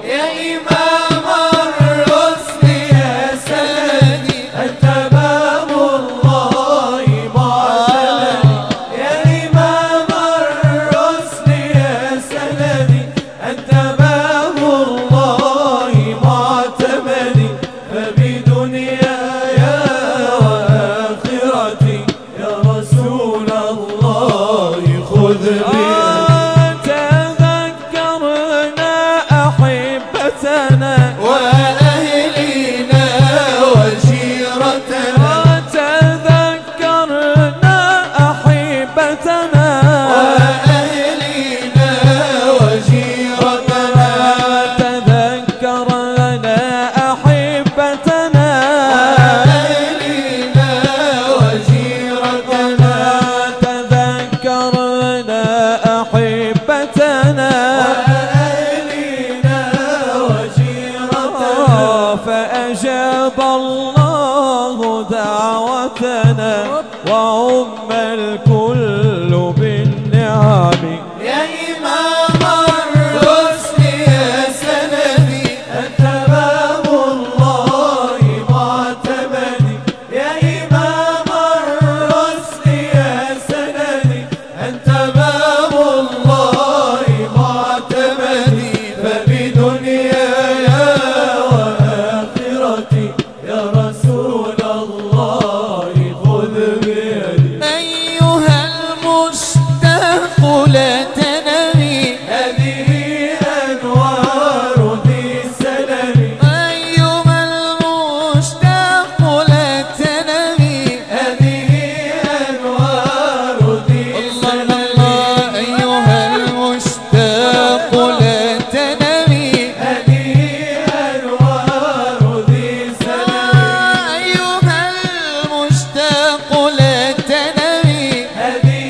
يا إمام الرسل يا سندي أنت باب الله معتمدي يا إمام الرسل يا سندي أنت باب الله معتمدي فبدنياي وآخرتي يا رسول الله خذ بيدي تذكرنا أحبتنا وأهلنا وجيرتنا تذكرنا أحبتنا وأهلنا وجيرتنا تذكرنا أحبتنا وأهلنا وجيرتنا تذكرنا أحبتنا وأهلنا وجيرتنا فأجاب الله دعوتنا وعم الكل بالنعم يا إمام الرسل يا سندي أنت باب الله معتمدي يا إمام الرسل يا سندي أنت باب الله معتمدي فبدنياي وآخرتي يا رسول الله خذ بيدي أيها المشتاق لا تنمي هذه أنوار ذي سلمي أيها المشتاق لا تنمي هذه أنوار ذي سلمي أيها المشتاق لا تنمي هذه أنوار ذي سلمي أيها المشتاق لا تنمي هذه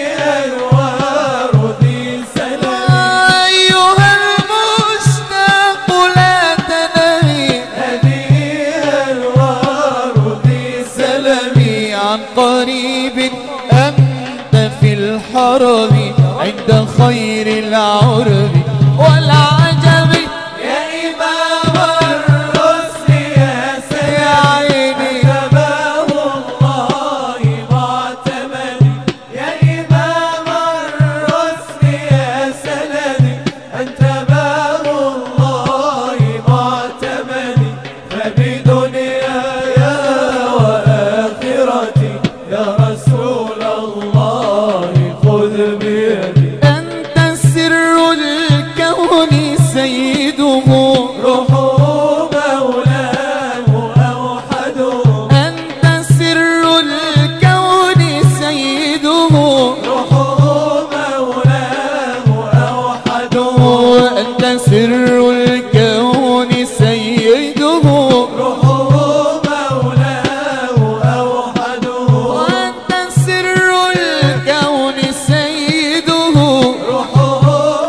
أنوار ذي سلمي أيها المشتاق لا تنمي هذه أنوار ذي سلمي عن قريب أنت في الحرم عند خير العرب والعجب يا إمام الرسل يا سيدي يا عيني أنت باب الله معتمدي يا إمام الرسل يا سندي أنت باب الله معتمدي فبدنياي وآخرتي يا رسول الله خذ بيدي أنت سر الكون سيده روحه مولاه أوحده أنت سر الكون سيده روحه مولاه أوحده أنت سر الكون سيده روحه مولاه أوحده وأنت سر الكون سيده روحه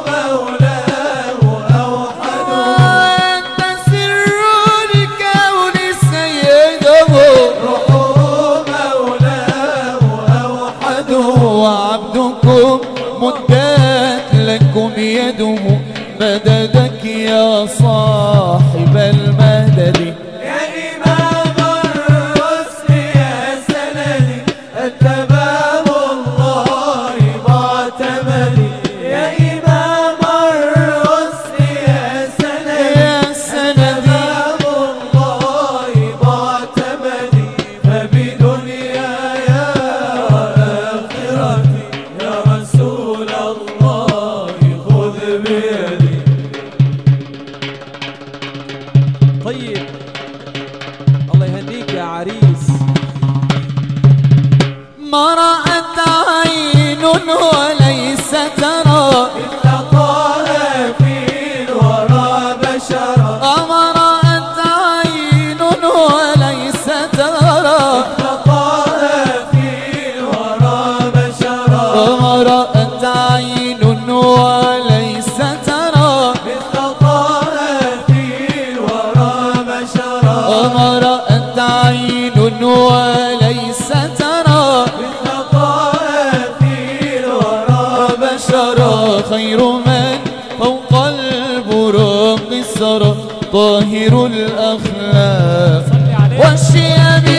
مولاه أوحده وأنت سر الكون سيده روحه مولاه أوحده وعبدكم مدت لكم يده مددك يا صاحب المدد يا إمام الرسل يا سندي أنت باب الله معتمدي يا إمام الرسل يا سندي باب الله معتمدي فبدنياي وآخرتي يا رسول الله خذ بيدي طيب الله يهنيك يا عريس ما رأت عين وليس ترى إلا طه في الورى بشرا ما رأت عين وليس ترى إلا طه في الورى بشرا ما رأت عين وليس ترى مثل طه في الورى بشرا ما رأت عين وليس ترى مثل طه في الورى بشرا خير من فوق البراق يسر طاهر الأخلاق والشيم